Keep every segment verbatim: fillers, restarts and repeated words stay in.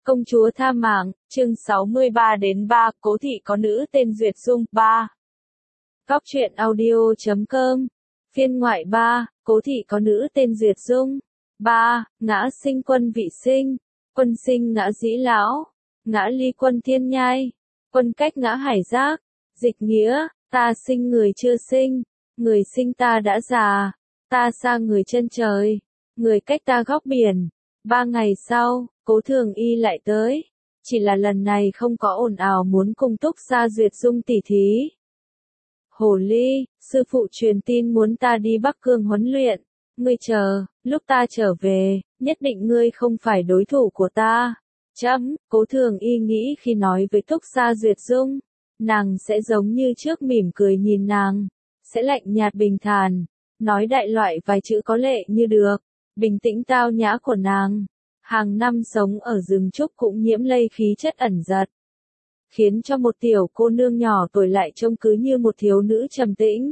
Công chúa tha mạng, chương sáu mươi ba đến ba, cố thị có nữ tên Duyệt Dung, ba. Góc truyện audio chấm com. Phiên ngoại ba, cố thị có nữ tên Duyệt Dung. ba. Ngã sinh quân vị sinh, quân sinh ngã dĩ lão, ngã ly quân thiên nhai, quân cách ngã hải giác. Dịch nghĩa, ta sinh người chưa sinh, người sinh ta đã già, ta xa người chân trời, người cách ta góc biển. Ba ngày sau, Cố Thường Y lại tới, chỉ là lần này không có ồn ào muốn cùng Túc Sa Duyệt Dung tỉ thí. Hồ ly, sư phụ truyền tin muốn ta đi Bắc Cương huấn luyện, ngươi chờ, lúc ta trở về, nhất định ngươi không phải đối thủ của ta. Chấm, Cố Thường Y nghĩ khi nói với Túc Sa Duyệt Dung, nàng sẽ giống như trước mỉm cười nhìn nàng, sẽ lạnh nhạt bình thản, nói đại loại vài chữ có lệ như được, bình tĩnh tao nhã của nàng. Hàng năm sống ở rừng trúc cũng nhiễm lây khí chất ẩn giật, khiến cho một tiểu cô nương nhỏ tuổi lại trông cứ như một thiếu nữ trầm tĩnh.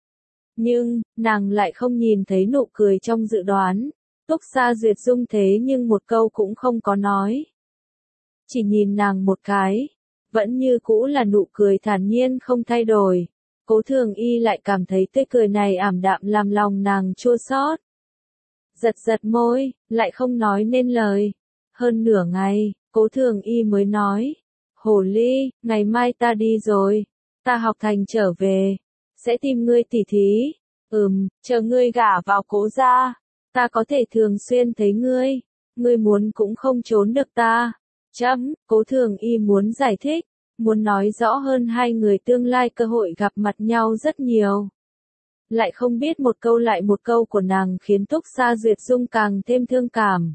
Nhưng, nàng lại không nhìn thấy nụ cười trong dự đoán. Túc Sa Duyệt Dung thế nhưng một câu cũng không có nói. Chỉ nhìn nàng một cái, vẫn như cũ là nụ cười thản nhiên không thay đổi. Cố Thường Y lại cảm thấy tươi cười này ảm đạm làm lòng nàng chua xót. Giật giật môi, lại không nói nên lời. Hơn nửa ngày, Cố Thường Y mới nói, Hồ ly, ngày mai ta đi rồi, ta học thành trở về, sẽ tìm ngươi tỉ thí. Ừm, chờ ngươi gả vào Cố gia, ta có thể thường xuyên thấy ngươi, ngươi muốn cũng không trốn được ta. Chấm, Cố Thường Y muốn giải thích, muốn nói rõ hơn hai người tương lai cơ hội gặp mặt nhau rất nhiều. Lại không biết một câu lại một câu của nàng khiến Túc Sa Duyệt Dung càng thêm thương cảm.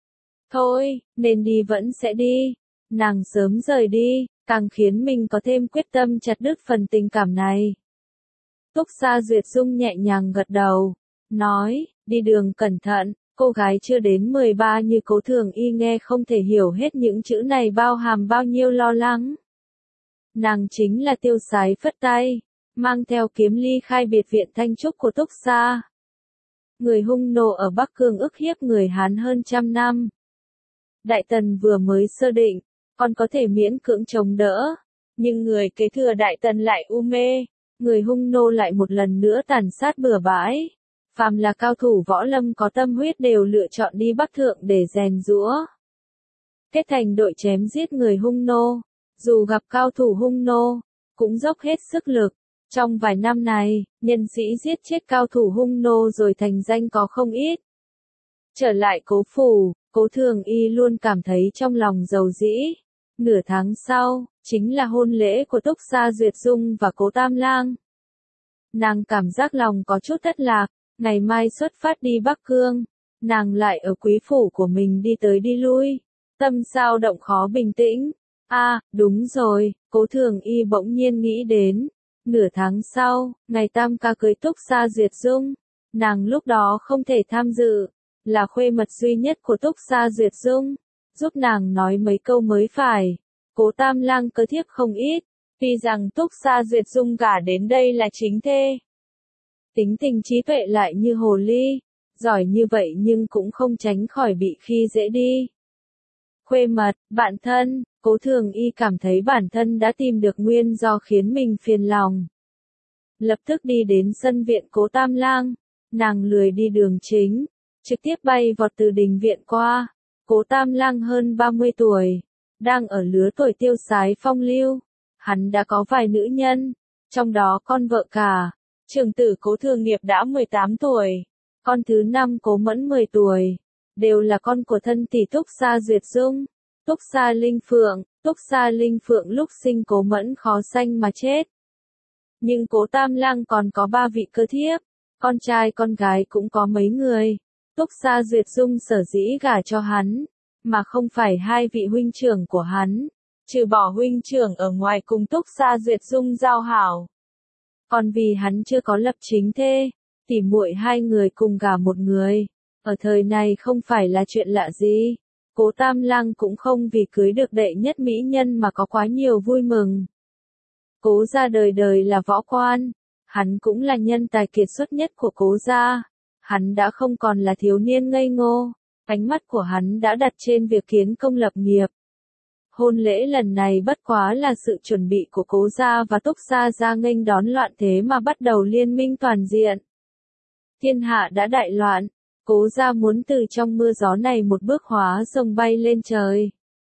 Thôi, nên đi vẫn sẽ đi. Nàng sớm rời đi, càng khiến mình có thêm quyết tâm chặt đứt phần tình cảm này. Túc Sa Duyệt Dung nhẹ nhàng gật đầu, nói, đi đường cẩn thận. Cô gái chưa đến mười ba như Cố Thường Y nghe không thể hiểu hết những chữ này bao hàm bao nhiêu lo lắng. Nàng chính là tiêu sái phất tay, mang theo kiếm ly khai biệt viện Thanh Trúc của Túc Sa. Người hung nô ở Bắc Cương ức hiếp người Hán hơn trăm năm. Đại Tần vừa mới sơ định, còn có thể miễn cưỡng chống đỡ, nhưng người kế thừa Đại Tần lại u mê, người hung nô lại một lần nữa tàn sát bừa bãi. Phàm là cao thủ võ lâm có tâm huyết đều lựa chọn đi Bắc Thượng để rèn giũa. Kết thành đội chém giết người hung nô, dù gặp cao thủ hung nô, cũng dốc hết sức lực. Trong vài năm này, nhân sĩ giết chết cao thủ hung nô rồi thành danh có không ít. Trở lại Cố phủ, Cố Thường Y luôn cảm thấy trong lòng dầu dĩ. Nửa tháng sau, chính là hôn lễ của Túc Sa Duyệt Dung và Cố Tam Lang. Nàng cảm giác lòng có chút thất lạc, ngày mai xuất phát đi Bắc Cương, nàng lại ở quý phủ của mình đi tới đi lui, tâm sao động khó bình tĩnh. A, à, đúng rồi, Cố Thường Y bỗng nhiên nghĩ đến. Nửa tháng sau, ngày tam ca cưới Túc Sa Duyệt Dung, nàng lúc đó không thể tham dự, là khuê mật duy nhất của Túc Sa Duyệt Dung, giúp nàng nói mấy câu mới phải. Cố Tam Lang cơ thiếp không ít, tuy rằng Túc Sa Duyệt Dung gả đến đây là chính thê. Tính tình trí tuệ lại như hồ ly, giỏi như vậy nhưng cũng không tránh khỏi bị khi dễ đi. Khuê mật, bạn thân, Cố Thường Y cảm thấy bản thân đã tìm được nguyên do khiến mình phiền lòng. Lập tức đi đến sân viện Cố Tam Lang, nàng lười đi đường chính, trực tiếp bay vọt từ đình viện qua. Cố Tam Lang hơn ba mươi tuổi, đang ở lứa tuổi tiêu sái phong lưu, hắn đã có vài nữ nhân, trong đó con vợ cả. Trưởng tử Cố Thường Nghiệp đã mười tám tuổi, con thứ năm Cố Mẫn mười tuổi, đều là con của thân tỷ Túc Sa Duyệt Dung. Túc Sa Linh Phượng, Túc Sa Linh Phượng lúc sinh Cố Mẫn khó sanh mà chết. Nhưng Cố Tam Lang còn có ba vị cơ thiếp, con trai con gái cũng có mấy người. Túc Sa Duyệt Dung sở dĩ gả cho hắn, mà không phải hai vị huynh trưởng của hắn, trừ bỏ huynh trưởng ở ngoài cùng Túc Sa Duyệt Dung giao hảo. Còn vì hắn chưa có lập chính thê, tỉ muội hai người cùng gả một người, ở thời này không phải là chuyện lạ gì. Cố Tam Lang cũng không vì cưới được đệ nhất mỹ nhân mà có quá nhiều vui mừng. Cố gia đời đời là võ quan, hắn cũng là nhân tài kiệt xuất nhất của Cố gia. Hắn đã không còn là thiếu niên ngây ngô, ánh mắt của hắn đã đặt trên việc kiến công lập nghiệp, Hôn lễ lần này bất quá là sự chuẩn bị của Cố gia và Túc gia ra nghênh đón loạn thế mà bắt đầu liên minh toàn diện. Thiên hạ đã đại loạn, Cố gia muốn từ trong mưa gió này một bước hóa rồng bay lên trời.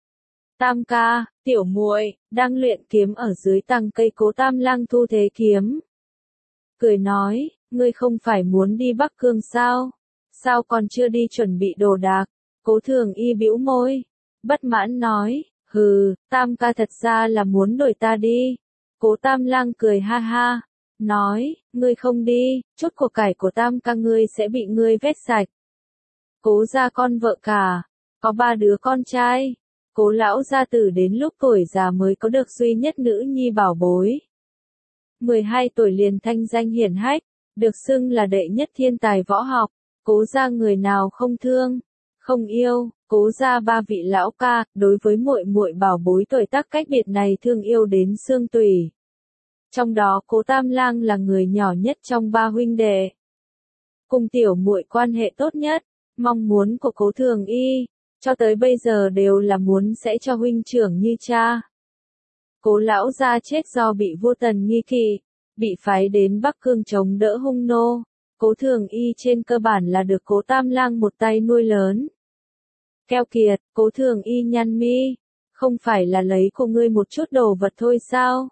Tam ca, tiểu muội đang luyện kiếm ở dưới tàng cây. Cố Tam Lang thu thế kiếm, cười nói, ngươi không phải muốn đi Bắc Cương sao? Sao còn chưa đi chuẩn bị đồ đạc? Cố Thường Y bĩu môi, bất mãn nói, hừ, Tam ca thật ra là muốn đuổi ta đi. Cố Tam Lang cười ha ha, nói, ngươi không đi, chút của cải của Tam ca ngươi sẽ bị ngươi vét sạch. Cố gia con vợ cả, có ba đứa con trai. Cố lão gia tử đến lúc tuổi già mới có được duy nhất nữ nhi bảo bối. mười hai tuổi liền thanh danh hiển hách, được xưng là đệ nhất thiên tài võ học. Cố gia người nào không thương, không yêu. Cố gia ba vị lão ca, đối với muội muội bảo bối tuổi tác cách biệt này thương yêu đến xương tủy. Trong đó Cố Tam Lang là người nhỏ nhất trong ba huynh đệ, cùng tiểu muội quan hệ tốt nhất. Mong muốn của Cố Thường Y, cho tới bây giờ đều là muốn sẽ cho huynh trưởng như cha. Cố lão gia chết do bị vua Tần nghi kỵ, bị phái đến Bắc Cương chống đỡ hung nô. Cố Thường Y trên cơ bản là được Cố Tam Lang một tay nuôi lớn. Keo kiệt, Cố Thường Y nhăn mi, không phải là lấy của ngươi một chút đồ vật thôi sao?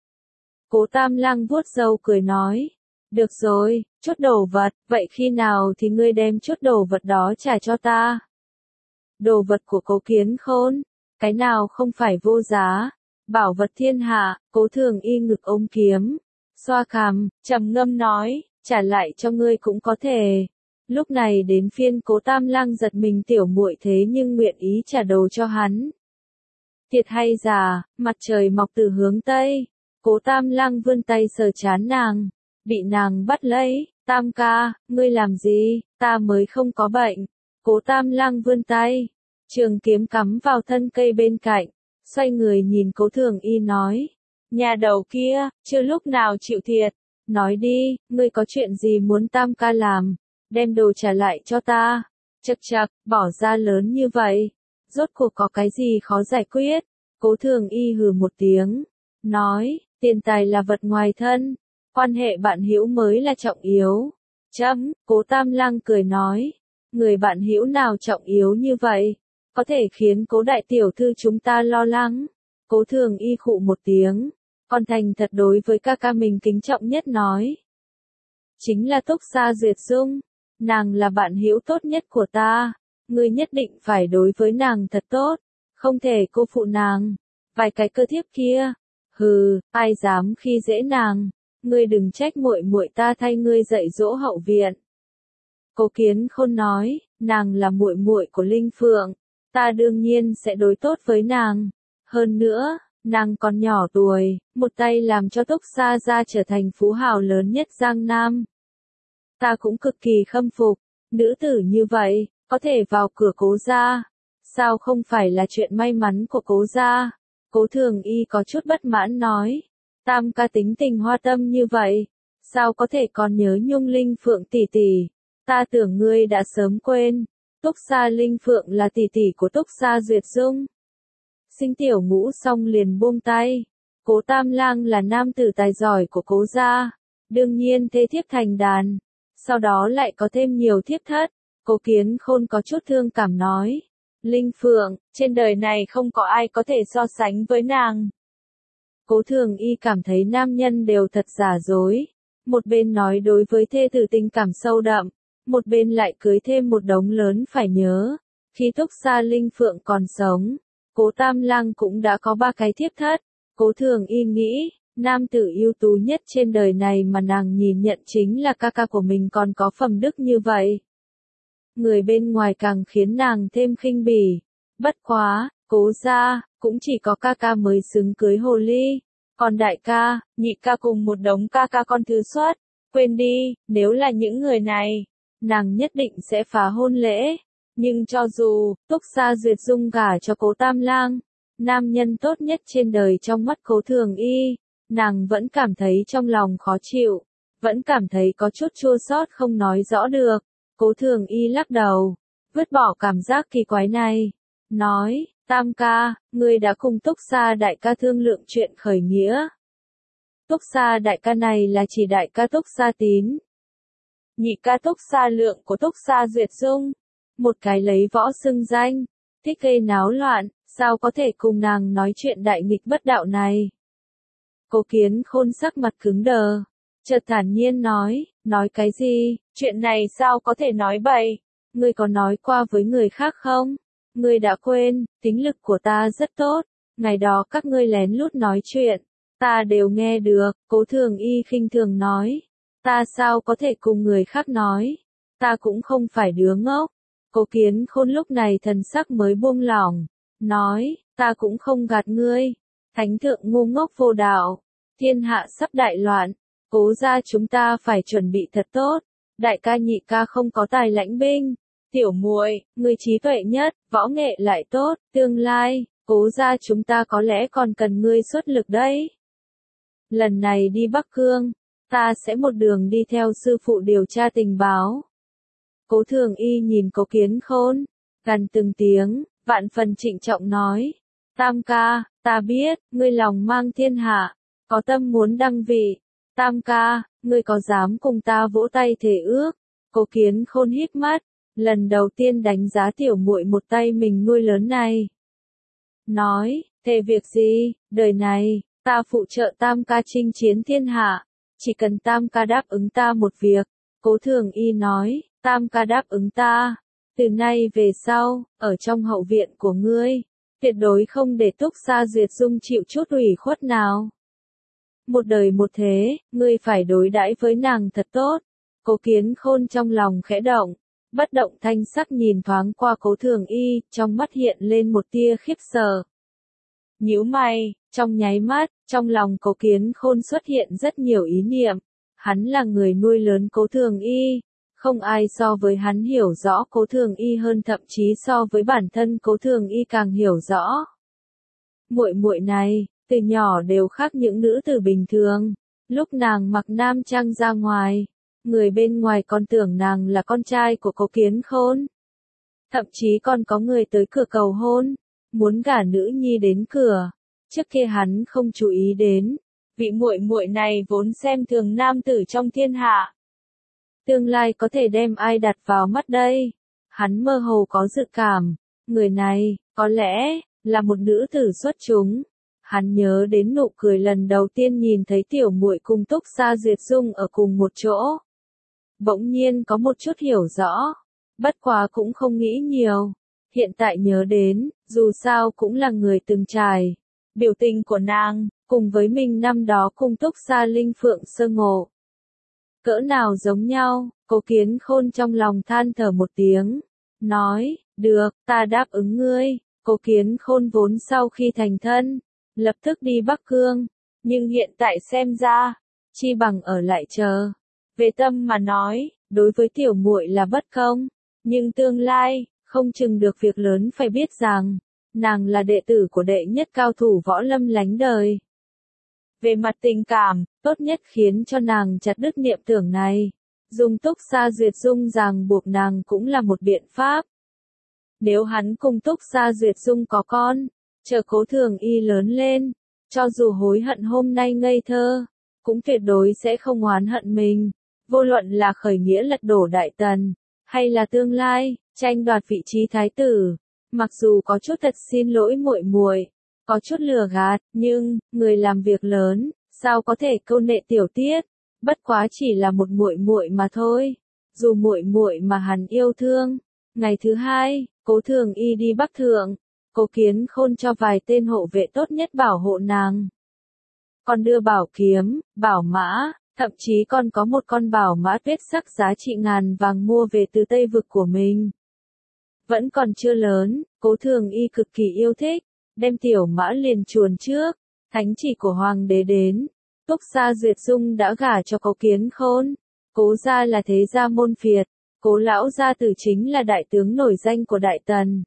Cố Tam Lang vuốt râu cười nói, được rồi, chút đồ vật, vậy khi nào thì ngươi đem chút đồ vật đó trả cho ta? Đồ vật của Cố Kiến Khôn, cái nào không phải vô giá, bảo vật thiên hạ. Cố Thường Y ngực ôm kiếm, xoa cằm, trầm ngâm nói, trả lại cho ngươi cũng có thể. Lúc này đến phiên Cố Tam Lang giật mình, tiểu muội thế nhưng nguyện ý trả đồ cho hắn. Thiệt hay giả, mặt trời mọc từ hướng Tây. Cố Tam Lang vươn tay sờ trán nàng, bị nàng bắt lấy, Tam ca, ngươi làm gì, ta mới không có bệnh. Cố Tam Lang vươn tay, trường kiếm cắm vào thân cây bên cạnh, xoay người nhìn Cố Thường Y nói, nhà đầu kia, chưa lúc nào chịu thiệt, nói đi, ngươi có chuyện gì muốn Tam ca làm, đem đồ trả lại cho ta. Chậc chậc, bỏ ra lớn như vậy, rốt cuộc có cái gì khó giải quyết? Cố Thường Y hừ một tiếng, nói, tiền tài là vật ngoài thân, quan hệ bạn hữu mới là trọng yếu. Chấm, Cố Tam Lang cười nói, người bạn hữu nào trọng yếu như vậy, có thể khiến Cố đại tiểu thư chúng ta lo lắng. Cố Thường Y khụ một tiếng, còn thành thật đối với ca ca mình kính trọng nhất nói, chính là Túc Gia Duyệt Dung, nàng là bạn hữu tốt nhất của ta, ngươi nhất định phải đối với nàng thật tốt, không thể cô phụ nàng. Vài cái cơ thiếp kia, hừ, ai dám khi dễ nàng, ngươi đừng trách muội muội ta thay ngươi dạy dỗ hậu viện. Cố Kiến Khôn nói, nàng là muội muội của Linh Phượng, ta đương nhiên sẽ đối tốt với nàng. Hơn nữa, nàng còn nhỏ tuổi, một tay làm cho Túc Gia gia trở thành phú hào lớn nhất Giang Nam. Ta cũng cực kỳ khâm phục, nữ tử như vậy, có thể vào cửa Cố gia, sao không phải là chuyện may mắn của Cố gia? Cố Thường Y có chút bất mãn nói, Tam ca tính tình hoa tâm như vậy, sao có thể còn nhớ nhung Linh Phượng tỷ tỷ? Ta tưởng ngươi đã sớm quên, Túc Gia Linh Phượng là tỷ tỷ của Túc Gia Duyệt Dung. Sinh tiểu ngũ xong liền buông tay. Cố Tam Lang là nam tử tài giỏi của Cố gia, đương nhiên thê thiếp thành đàn, sau đó lại có thêm nhiều thiếp thất. Cố Kiến Khôn có chút thương cảm nói, Linh Phượng, trên đời này không có ai có thể so sánh với nàng. Cố Thường Y cảm thấy nam nhân đều thật giả dối, một bên nói đối với thê tử tình cảm sâu đậm, một bên lại cưới thêm một đống lớn phải nhớ. Khi Túc Gia Linh Phượng còn sống, Cố Tam Lang cũng đã có ba cái thiếp thất. Cố Thường Y nghĩ, nam tử ưu tú nhất trên đời này mà nàng nhìn nhận chính là ca ca của mình còn có phẩm đức như vậy. Người bên ngoài càng khiến nàng thêm khinh bỉ. Bất quá, Cố gia, cũng chỉ có ca ca mới xứng cưới hồ ly. Còn đại ca, nhị ca cùng một đống ca ca con thứ xuất. Quên đi, nếu là những người này, nàng nhất định sẽ phá hôn lễ. Nhưng cho dù, Túc Gia Duyệt Dung gả cho Cố Tam Lang, nam nhân tốt nhất trên đời trong mắt Cố Thường Y, nàng vẫn cảm thấy trong lòng khó chịu, vẫn cảm thấy có chút chua xót không nói rõ được. Cố Thường Y lắc đầu, vứt bỏ cảm giác kỳ quái này, nói, Tam ca, ngươi đã cùng Túc Sa đại ca thương lượng chuyện khởi nghĩa. Túc Sa đại ca này là chỉ đại ca Túc Sa Tín. Nhị ca Túc Sa Lượng của Túc Sa Duyệt Dung. Một cái lấy võ xưng danh, thích gây náo loạn, sao có thể cùng nàng nói chuyện đại nghịch bất đạo này. Cố Kiến Khôn sắc mặt cứng đờ, chợt thản nhiên nói, nói cái gì, chuyện này sao có thể nói bậy, ngươi có nói qua với người khác không? Ngươi đã quên, tính lực của ta rất tốt, ngày đó các ngươi lén lút nói chuyện, ta đều nghe được. Cố Thường Y khinh thường nói, ta sao có thể cùng người khác nói, ta cũng không phải đứa ngốc. Cố Kiến Khôn lúc này thần sắc mới buông lỏng, nói, ta cũng không gạt ngươi, thánh thượng ngu ngốc vô đạo, thiên hạ sắp đại loạn, Cố gia chúng ta phải chuẩn bị thật tốt, đại ca nhị ca không có tài lãnh binh, tiểu muội, ngươi trí tuệ nhất, võ nghệ lại tốt, tương lai, Cố gia chúng ta có lẽ còn cần ngươi xuất lực đấy. Lần này đi Bắc Cương, ta sẽ một đường đi theo sư phụ điều tra tình báo. Cố Thường Y nhìn Cố Kiến Khôn, gần từng tiếng, vạn phần trịnh trọng nói, Tam ca, ta biết, ngươi lòng mang thiên hạ, có tâm muốn đăng vị. Tam ca, ngươi có dám cùng ta vỗ tay thề ước? Cố Kiến Khôn híp mắt, lần đầu tiên đánh giá tiểu muội một tay mình nuôi lớn này. Nói, thề việc gì, đời này, ta phụ trợ Tam ca chinh chiến thiên hạ, chỉ cần Tam ca đáp ứng ta một việc. Cố Thường Y nói, Tam ca đáp ứng ta, từ nay về sau, ở trong hậu viện của ngươi, tuyệt đối không để Túc Sa Duyệt Dung chịu chút ủy khuất nào. Một đời một thế, ngươi phải đối đãi với nàng thật tốt. Cố Kiến Khôn trong lòng khẽ động, bất động thanh sắc nhìn thoáng qua Cố Thường Y, trong mắt hiện lên một tia khiếp sợ. Nhíu mày, trong nháy mắt, trong lòng Cố Kiến Khôn xuất hiện rất nhiều ý niệm. Hắn là người nuôi lớn Cố Thường Y, không ai so với hắn hiểu rõ Cố Thường Y hơn, thậm chí so với bản thân Cố Thường Y càng hiểu rõ. Muội muội này, từ nhỏ đều khác những nữ tử bình thường, lúc nàng mặc nam trang ra ngoài, người bên ngoài còn tưởng nàng là con trai của Cố Kiến Khôn. Thậm chí còn có người tới cửa cầu hôn, muốn gả nữ nhi đến cửa. Trước kia hắn không chú ý đến, vị muội muội này vốn xem thường nam tử trong thiên hạ. Tương lai có thể đem ai đặt vào mắt đây? Hắn mơ hồ có dự cảm, người này, có lẽ, là một nữ tử xuất chúng. Hắn nhớ đến nụ cười lần đầu tiên nhìn thấy tiểu muội cùng Túc Sa Duyệt Dung ở cùng một chỗ. Bỗng nhiên có một chút hiểu rõ, bất quá cũng không nghĩ nhiều. Hiện tại nhớ đến, dù sao cũng là người từng trải. Biểu tình của nàng, cùng với mình năm đó cùng Túc Sa Linh Phượng sơ ngộ. Cỡ nào giống nhau, Cố Kiến Khôn trong lòng than thở một tiếng. Nói, được, ta đáp ứng ngươi. Cố Kiến Khôn vốn sau khi thành thân, lập tức đi Bắc Cương, nhưng hiện tại xem ra, chi bằng ở lại chờ. Về tâm mà nói, đối với tiểu muội là bất công, nhưng tương lai, không chừng được việc lớn. Phải biết rằng, nàng là đệ tử của đệ nhất cao thủ võ lâm lánh đời. Về mặt tình cảm, tốt nhất khiến cho nàng chặt đứt niệm tưởng này. Dùng Túc Sa Duyệt Dung ràng buộc nàng cũng là một biện pháp. Nếu hắn cùng Túc Sa Duyệt Dung có con, chờ Cố Thường Y lớn lên, cho dù hối hận hôm nay ngây thơ, cũng tuyệt đối sẽ không oán hận mình. Vô luận là khởi nghĩa lật đổ Đại Tần, hay là tương lai, tranh đoạt vị trí thái tử, mặc dù có chút thật xin lỗi muội muội, có chút lừa gạt, nhưng, người làm việc lớn, sao có thể câu nệ tiểu tiết, bất quá chỉ là một muội muội mà thôi. Dù muội muội mà hắn yêu thương. Ngày thứ hai, Cố Thường Y đi Bắc Thượng, Cố Kiến Khôn cho vài tên hộ vệ tốt nhất bảo hộ nàng. Còn đưa bảo kiếm, bảo mã, thậm chí còn có một con bảo mã tuyết sắc giá trị ngàn vàng mua về từ Tây Vực của mình. Vẫn còn chưa lớn, Cố Thường Y cực kỳ yêu thích, đem tiểu mã liền chuồn trước, thánh chỉ của hoàng đế đến. Túc Sa Duyệt Dung đã gả cho Cố Kiến Khôn. Cố gia là thế gia môn phiệt, Cố lão gia tử chính là đại tướng nổi danh của Đại Tần.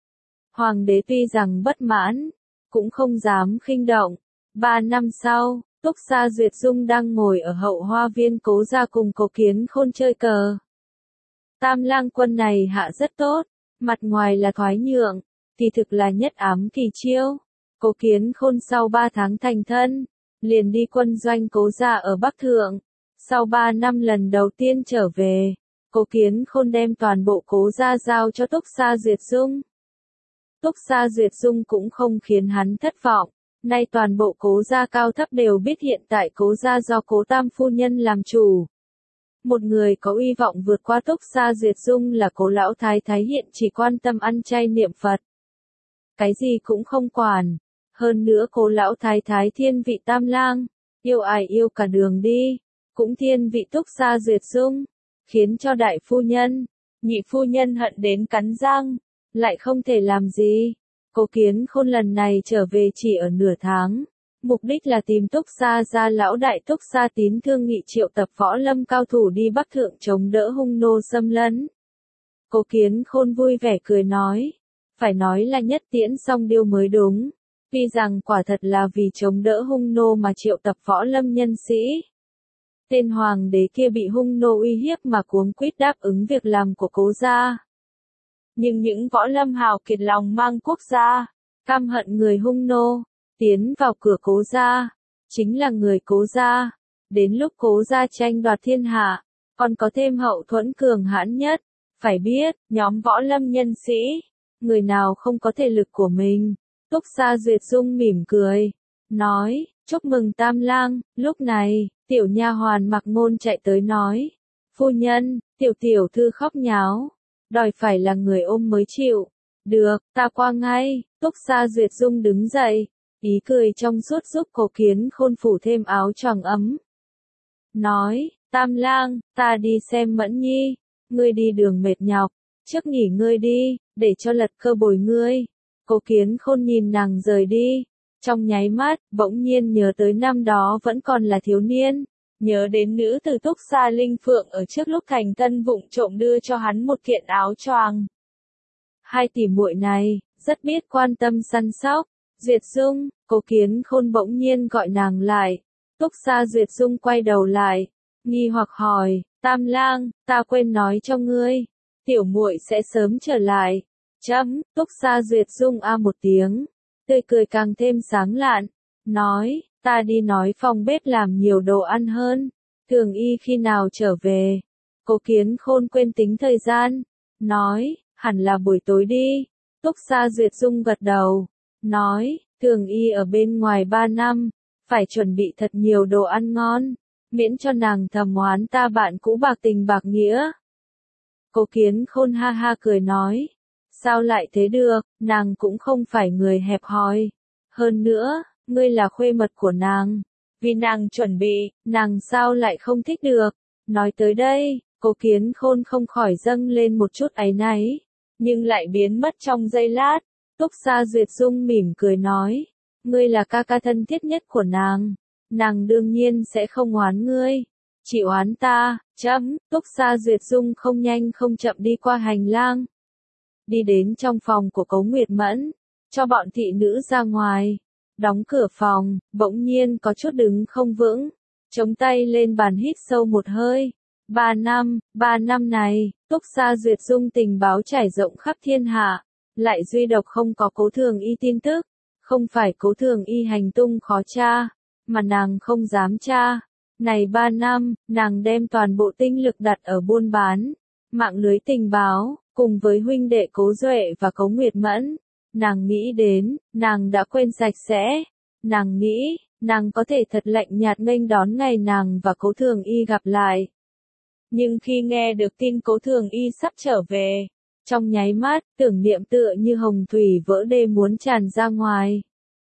Hoàng đế tuy rằng bất mãn, cũng không dám khinh động. Ba năm sau, Túc Sa Duyệt Dung đang ngồi ở hậu hoa viên Cố gia cùng Cố Kiến Khôn chơi cờ. Tam lang quân này hạ rất tốt, mặt ngoài là thoái nhượng, kỳ thực là nhất ám kỳ chiêu. Cố Kiến Khôn sau ba tháng thành thân, liền đi quân doanh Cố gia ở Bắc Thượng. Sau ba năm lần đầu tiên trở về, Cố Kiến Khôn đem toàn bộ Cố gia giao cho Túc Sa Duyệt Dung. Túc Sa Duyệt Dung cũng không khiến hắn thất vọng, nay toàn bộ Cố gia cao thấp đều biết hiện tại Cố gia do Cố Tam phu nhân làm chủ. Một người có uy vọng vượt qua Túc Sa Duyệt Dung là Cố lão thái thái hiện chỉ quan tâm ăn chay niệm Phật. Cái gì cũng không quản. Hơn nữa Cố lão thái thái thiên vị Tam lang, yêu ai yêu cả đường đi, cũng thiên vị Túc Sa Duyệt Dung, khiến cho đại phu nhân, nhị phu nhân hận đến cắn răng, lại không thể làm gì. Cố Kiến Khôn lần này trở về chỉ ở nửa tháng, mục đích là tìm Túc Sa gia lão đại Túc Sa Tín thương nghị triệu tập võ lâm cao thủ đi Bắc Thượng chống đỡ hung nô xâm lấn. Cố Kiến Khôn vui vẻ cười nói, phải nói là nhất tiễn song điêu mới đúng. Tuy rằng quả thật là vì chống đỡ hung nô mà triệu tập võ lâm nhân sĩ. Tên hoàng đế kia bị hung nô uy hiếp mà cuống quýt đáp ứng việc làm của Cố gia. Nhưng những võ lâm hào kiệt lòng mang quốc gia, căm hận người hung nô, tiến vào cửa Cố gia, chính là người Cố gia. Đến lúc Cố gia tranh đoạt thiên hạ, còn có thêm hậu thuẫn cường hãn nhất. Phải biết, nhóm võ lâm nhân sĩ, người nào không có thể lực của mình. Túc Sa Duyệt Dung mỉm cười, nói, chúc mừng Tam lang. Lúc này, tiểu nha hoàn Mặc Ngôn chạy tới nói, phu nhân, tiểu tiểu thư khóc nháo, đòi phải là người ôm mới chịu. Được, ta qua ngay. Túc Sa Duyệt Dung đứng dậy, ý cười trong suốt giúp Cố Kiến Khôn phủ thêm áo choàng ấm. Nói, Tam lang, ta đi xem Mẫn Nhi, ngươi đi đường mệt nhọc, trước nghỉ ngơi đi, để cho lật cơ bồi ngươi. Cố Kiến Khôn nhìn nàng rời đi, trong nháy mắt, bỗng nhiên nhớ tới năm đó vẫn còn là thiếu niên, nhớ đến nữ tử Túc Sa Linh Phượng ở trước lúc thành thân vụng trộm đưa cho hắn một kiện áo choàng. Hai tỷ muội này, rất biết quan tâm săn sóc. Duyệt Dung, Cố Kiến Khôn bỗng nhiên gọi nàng lại. Túc Sa Duyệt Dung quay đầu lại, nghi hoặc hỏi, Tam lang, ta quên nói cho ngươi, tiểu muội sẽ sớm trở lại. Chấm, Túc Sa Duyệt Dung a một tiếng, tươi cười càng thêm sáng lạn, nói, ta đi nói phòng bếp làm nhiều đồ ăn hơn, Thường Y khi nào trở về. Cố Kiến Khôn quên tính thời gian, nói, hẳn là buổi tối đi. Túc Sa Duyệt Dung gật đầu, nói, Thường Y ở bên ngoài ba năm, phải chuẩn bị thật nhiều đồ ăn ngon, miễn cho nàng thầm oán ta bạn cũ bạc tình bạc nghĩa. Cố Kiến Khôn ha ha cười nói, sao lại thế được, nàng cũng không phải người hẹp hòi. Hơn nữa, ngươi là khuê mật của nàng, vì nàng chuẩn bị, nàng sao lại không thích được. Nói tới đây, Cố Kiến Khôn không khỏi dâng lên một chút áy náy, nhưng lại biến mất trong giây lát. Túc Sa Duyệt Dung mỉm cười nói, ngươi là ca ca thân thiết nhất của nàng, nàng đương nhiên sẽ không oán ngươi, chỉ oán ta. Chấm, Túc Sa Duyệt Dung không nhanh không chậm đi qua hành lang, đi đến trong phòng của Cố Nguyệt Mẫn, cho bọn thị nữ ra ngoài, đóng cửa phòng, bỗng nhiên có chút đứng không vững, chống tay lên bàn hít sâu một hơi. Ba năm, ba năm này, Túc Sa Duyệt Dung tình báo trải rộng khắp thiên hạ, lại duy độc không có Cố Thường Y tin tức, không phải Cố Thường Y hành tung khó tra, mà nàng không dám tra. Này ba năm, nàng đem toàn bộ tinh lực đặt ở buôn bán, mạng lưới tình báo, cùng với huynh đệ Cố Duệ và Cố Nguyệt Mẫn. Nàng nghĩ đến, nàng đã quên sạch sẽ. Nàng nghĩ, nàng có thể thật lạnh nhạt nghênh đón ngày nàng và Cố Thường Y gặp lại. Nhưng khi nghe được tin Cố Thường Y sắp trở về, trong nháy mắt, tưởng niệm tựa như hồng thủy vỡ đê muốn tràn ra ngoài.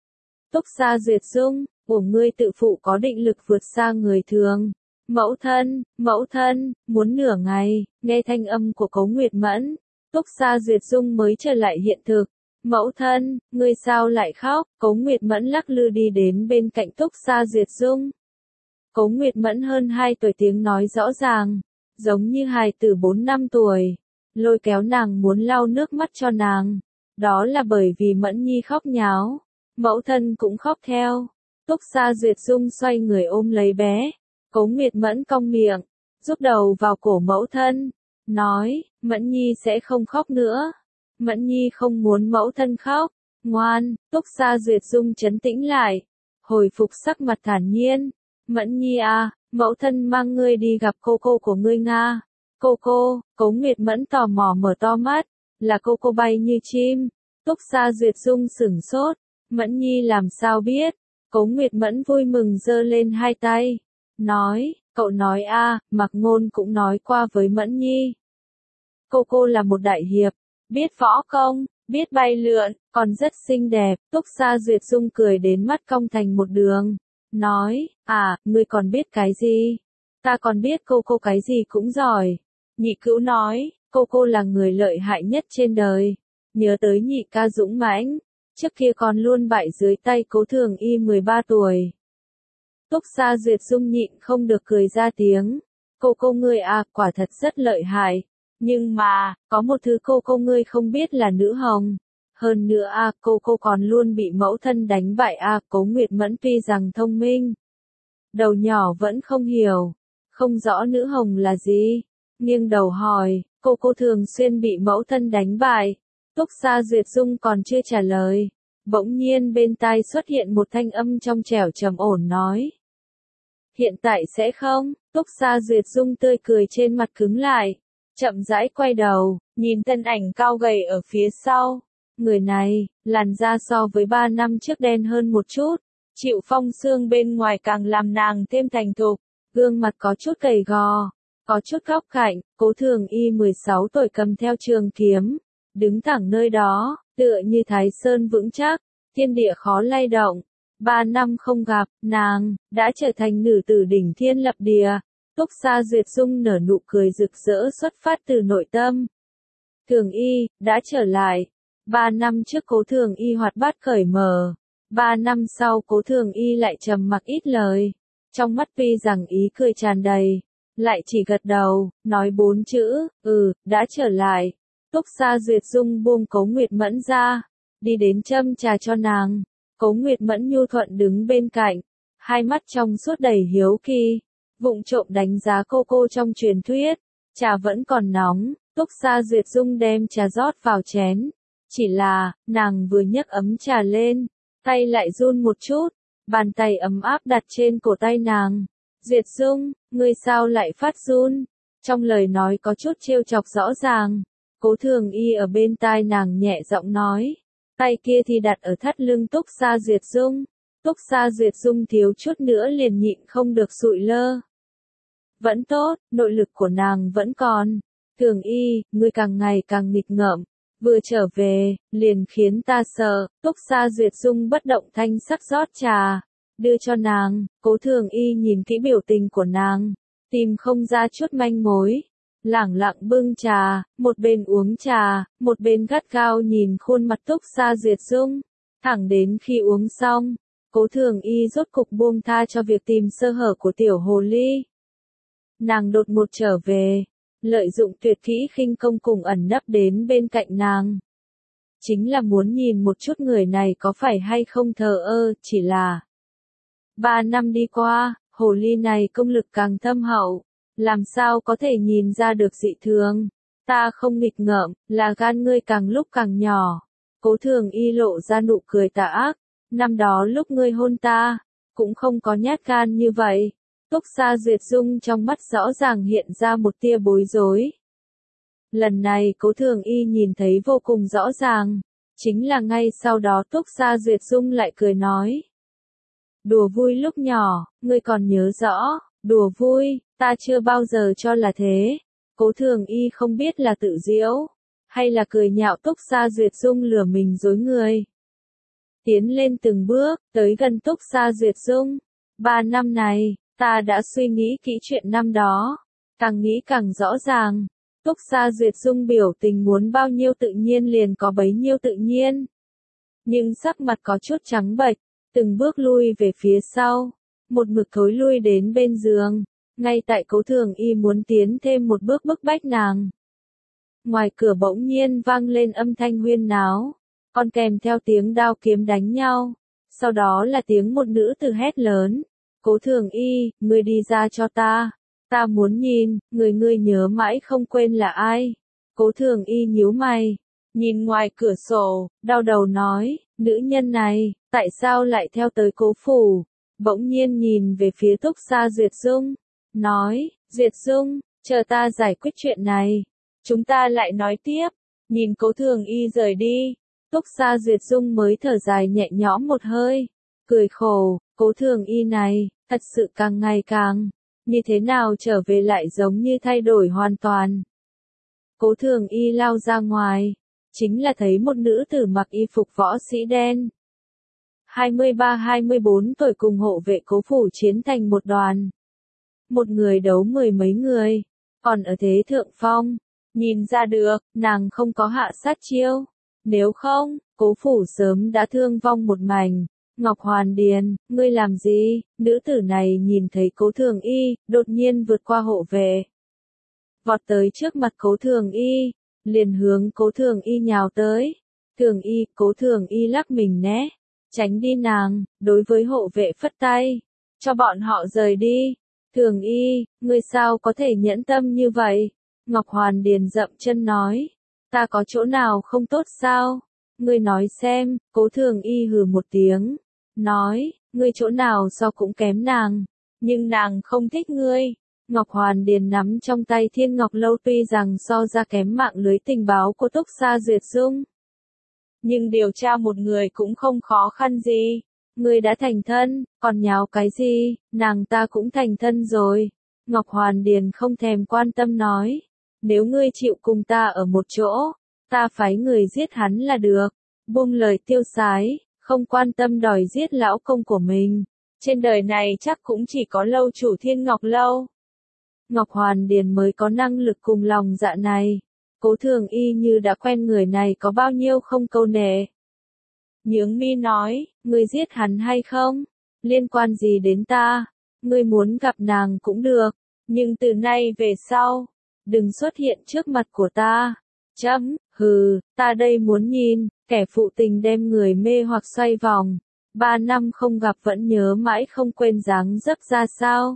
Túc Sa Duyệt Dung, của ngươi tự phụ có định lực vượt xa người thường. Mẫu thân, mẫu thân, muốn nửa ngày, nghe thanh âm của Cố Nguyệt Mẫn, Túc Sa Duyệt Dung mới trở lại hiện thực. Mẫu thân, ngươi sao lại khóc? Cố Nguyệt Mẫn lắc lư đi đến bên cạnh Túc Sa Duyệt Dung. Cố Nguyệt Mẫn hơn hai tuổi, tiếng nói rõ ràng, giống như hài tử bốn năm tuổi, lôi kéo nàng muốn lau nước mắt cho nàng. Đó là bởi vì Mẫn Nhi khóc nháo, mẫu thân cũng khóc theo. Túc Sa Duyệt Dung xoay người ôm lấy bé. Cố Nguyệt Mẫn cong miệng, rút đầu vào cổ mẫu thân, nói, Mẫn Nhi sẽ không khóc nữa. Mẫn Nhi không muốn mẫu thân khóc. Ngoan, Túc Sa Duyệt Dung trấn tĩnh lại. Hồi phục sắc mặt thản nhiên. Mẫn Nhi à, mẫu thân mang ngươi đi gặp cô cô của ngươi Nga. Cô cô, Cố Nguyệt Mẫn tò mò mở to mắt. Là cô cô bay như chim. Túc Sa Duyệt Dung sửng sốt. Mẫn Nhi làm sao biết? Cố Nguyệt Mẫn vui mừng giơ lên hai tay. Nói, cậu nói a, Mạc Ngôn cũng nói qua với Mẫn Nhi. Cô cô là một đại hiệp, biết võ công, biết bay lượn, còn rất xinh đẹp. Túc Sa Duyệt Dung cười đến mắt cong thành một đường. Nói, à, ngươi còn biết cái gì? Ta còn biết cô cô cái gì cũng giỏi. Nhị Cữu nói, cô cô là người lợi hại nhất trên đời. Nhớ tới nhị ca dũng mãnh, trước kia còn luôn bại dưới tay Cố Thường Y mười ba tuổi. Túc Sa Duyệt Dung nhịn không được cười ra tiếng. Cô cô ngươi à, quả thật rất lợi hại. Nhưng mà, có một thứ cô cô ngươi không biết là nữ hồng. Hơn nữa à, cô cô còn luôn bị mẫu thân đánh bại à, Cố Nguyệt Mẫn tuy rằng thông minh. Đầu nhỏ vẫn không hiểu. Không rõ nữ hồng là gì. Nghiêng đầu hỏi, cô cô thường xuyên bị mẫu thân đánh bại. Túc Sa Duyệt Dung còn chưa trả lời. Bỗng nhiên bên tai xuất hiện một thanh âm trong trẻo trầm ổn nói. Hiện tại sẽ không? Túc Sa Duyệt Dung tươi cười trên mặt cứng lại. Chậm rãi quay đầu, nhìn thân ảnh cao gầy ở phía sau. Người này, làn da so với ba năm trước đen hơn một chút. Chịu phong sương bên ngoài càng làm nàng thêm thành thục. Gương mặt có chút gầy gò, có chút góc cạnh. Cố Thường Y mười sáu tuổi cầm theo trường kiếm. Đứng thẳng nơi đó, tựa như Thái Sơn vững chắc, thiên địa khó lay động. Ba năm không gặp, nàng, đã trở thành nữ tử đỉnh thiên lập địa. Túc Sa Duyệt Dung nở nụ cười rực rỡ xuất phát từ nội tâm. Thường Y, đã trở lại. Ba năm trước Cố Thường Y hoạt bát cởi mở. Ba năm sau Cố Thường Y lại trầm mặc ít lời. Trong mắt tuy rằng ý cười tràn đầy, lại chỉ gật đầu, nói bốn chữ, ừ, đã trở lại. Túc Sa Duyệt Dung buông Cố Nguyệt Mẫn ra, đi đến châm trà cho nàng. Cố Nguyệt Mẫn nhu thuận đứng bên cạnh, hai mắt trong suốt đầy hiếu kỳ, vụng trộm đánh giá cô cô trong truyền thuyết. Trà vẫn còn nóng, Túc Sa Duyệt Dung đem trà rót vào chén. Chỉ là, nàng vừa nhấc ấm trà lên, tay lại run một chút, bàn tay ấm áp đặt trên cổ tay nàng. Duyệt Dung, ngươi sao lại phát run? Trong lời nói có chút trêu chọc rõ ràng. Cố Thường Y ở bên tai nàng nhẹ giọng nói. Tay kia thì đặt ở thắt lưng Túc Sa Duyệt Dung. Túc Sa Duyệt Dung thiếu chút nữa liền nhịn không được sụi lơ. Vẫn tốt, nội lực của nàng vẫn còn. Thường Y, ngươi càng ngày càng nghịch ngợm. Vừa trở về, liền khiến ta sợ. Túc Sa Duyệt Dung bất động thanh sắc rót trà, đưa cho nàng. Cố Thường Y nhìn kỹ biểu tình của nàng, tìm không ra chút manh mối. Lẳng lặng bưng trà, một bên uống trà, một bên gắt gao nhìn khuôn mặt Túc Sa Duyệt Dung. Thẳng đến khi uống xong, Cố Thường Y rốt cục buông tha cho việc tìm sơ hở của tiểu hồ ly. Nàng đột ngột trở về, lợi dụng tuyệt kỹ khinh công cùng ẩn nấp đến bên cạnh nàng. Chính là muốn nhìn một chút người này có phải hay không thờ ơ, chỉ là ba năm đi qua, hồ ly này công lực càng thâm hậu. Làm sao có thể nhìn ra được dị thường? Ta không nghịch ngợm, là gan ngươi càng lúc càng nhỏ. Cố Thường Y lộ ra nụ cười tà ác. Năm đó lúc ngươi hôn ta, cũng không có nhát gan như vậy. Túc Sa Duyệt Dung trong mắt rõ ràng hiện ra một tia bối rối. Lần này Cố Thường Y nhìn thấy vô cùng rõ ràng. Chính là ngay sau đó Túc Sa Duyệt Dung lại cười nói. Đùa vui lúc nhỏ, ngươi còn nhớ rõ. Đùa vui, ta chưa bao giờ cho là thế. Cố Thường Y không biết là tự giễu, hay là cười nhạo Túc Sa Duyệt Dung lừa mình dối người. Tiến lên từng bước, tới gần Túc Sa Duyệt Dung. Ba năm này, ta đã suy nghĩ kỹ chuyện năm đó. Càng nghĩ càng rõ ràng. Túc Sa Duyệt Dung biểu tình muốn bao nhiêu tự nhiên liền có bấy nhiêu tự nhiên. Nhưng sắc mặt có chút trắng bệch, từng bước lui về phía sau. Một mực thối lui đến bên giường, ngay tại Cố Thường Y muốn tiến thêm một bước bức bách nàng. Ngoài cửa bỗng nhiên vang lên âm thanh huyên náo, còn kèm theo tiếng đao kiếm đánh nhau, sau đó là tiếng một nữ tử hét lớn. Cố Thường Y, ngươi đi ra cho ta, ta muốn nhìn, người ngươi nhớ mãi không quên là ai. Cố Thường Y nhíu mày, nhìn ngoài cửa sổ, đau đầu nói, nữ nhân này, tại sao lại theo tới Cố phủ? Bỗng nhiên nhìn về phía Túc Sa Duyệt Dung, nói, Duyệt Dung, chờ ta giải quyết chuyện này, chúng ta lại nói tiếp. Nhìn Cố Thường Y rời đi, Túc Sa Duyệt Dung mới thở dài nhẹ nhõm một hơi, cười khổ, Cố Thường Y này, thật sự càng ngày càng, như thế nào trở về lại giống như thay đổi hoàn toàn. Cố Thường Y lao ra ngoài, chính là thấy một nữ tử mặc y phục võ sĩ đen. hai mươi ba hai mươi bốn tuổi cùng hộ vệ Cố phủ chiến thành một đoàn. Một người đấu mười mấy người, còn ở thế thượng phong, nhìn ra được, nàng không có hạ sát chiêu. Nếu không, Cố phủ sớm đã thương vong một mảnh. Ngọc Hoàn Điền, ngươi làm gì? Nữ tử này nhìn thấy Cố Thường Y, đột nhiên vượt qua hộ vệ. Vọt tới trước mặt Cố Thường Y, liền hướng Cố Thường Y nhào tới. Thường Y, Cố Thường Y lắc mình né, tránh đi nàng, đối với hộ vệ phất tay, cho bọn họ rời đi. Thường Y, ngươi sao có thể nhẫn tâm như vậy? Ngọc Hoàn Điền dậm chân nói, ta có chỗ nào không tốt sao? Ngươi nói xem. Cố Thường Y hừ một tiếng, nói, ngươi chỗ nào so cũng kém nàng, nhưng nàng không thích ngươi. Ngọc Hoàn Điền nắm trong tay Thiên Ngọc Lâu tuy rằng so ra kém mạng lưới tình báo của Túc Sa Duyệt Dung, nhưng điều tra một người cũng không khó khăn gì. Ngươi đã thành thân, còn nháo cái gì, nàng ta cũng thành thân rồi. Ngọc Hoàn Điền không thèm quan tâm nói, nếu ngươi chịu cùng ta ở một chỗ, ta phái người giết hắn là được. Buông lời tiêu sái, không quan tâm đòi giết lão công của mình. Trên đời này chắc cũng chỉ có lâu chủ Thiên Ngọc Lâu. Ngọc Hoàn Điền mới có năng lực cùng lòng dạ này. Cố Thường Y như đã quen người này có bao nhiêu không câu nệ. Nhướng mi nói, ngươi giết hắn hay không? Liên quan gì đến ta? Ngươi muốn gặp nàng cũng được, nhưng từ nay về sau, đừng xuất hiện trước mặt của ta. Chấm, hừ, ta đây muốn nhìn, kẻ phụ tình đem người mê hoặc xoay vòng. Ba năm không gặp vẫn nhớ mãi không quên dáng dấp ra sao.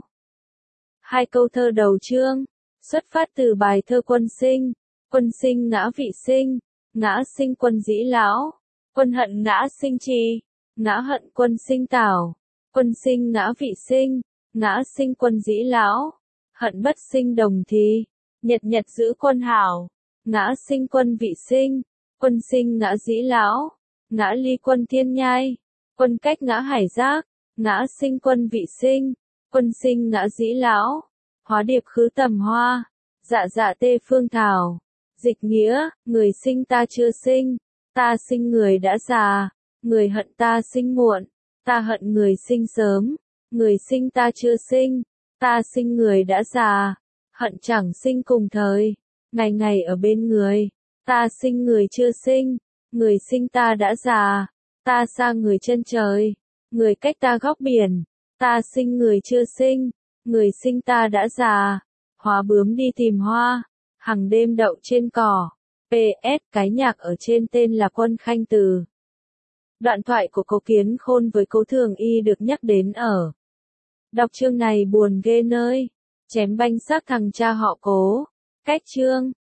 Hai câu thơ đầu chương, xuất phát từ bài thơ Quân Sinh. Quân sinh ngã vị sinh, ngã sinh quân dĩ lão. Quân hận ngã sinh trì, ngã hận quân sinh tảo. Quân sinh ngã vị sinh, ngã sinh quân dĩ lão. Hận bất sinh đồng thì, nhật nhật giữ quân hảo. Ngã sinh quân vị sinh, quân sinh ngã dĩ lão. Ngã ly quân thiên nhai, quân cách ngã hải giác. Ngã sinh quân vị sinh, quân sinh ngã dĩ lão. Hóa điệp khứ tầm hoa, dạ dạ tê phương thảo. Dịch nghĩa, người sinh ta chưa sinh, ta sinh người đã già. Người hận ta sinh muộn, ta hận người sinh sớm. Người sinh ta chưa sinh, ta sinh người đã già. Hận chẳng sinh cùng thời, ngày ngày ở bên người. Ta sinh người chưa sinh, người sinh ta đã già. Ta xa người chân trời, người cách ta góc biển. Ta sinh người chưa sinh, người sinh ta đã già. Hóa bướm đi tìm hoa, hằng đêm đậu trên cỏ. pê ét cái nhạc ở trên tên là Quân Khanh Từ. Đoạn thoại của Cố Kiến Khôn với Cố Thường Y được nhắc đến ở. Đọc chương này buồn ghê nơi. Chém banh xác thằng cha họ Cố. Cách chương.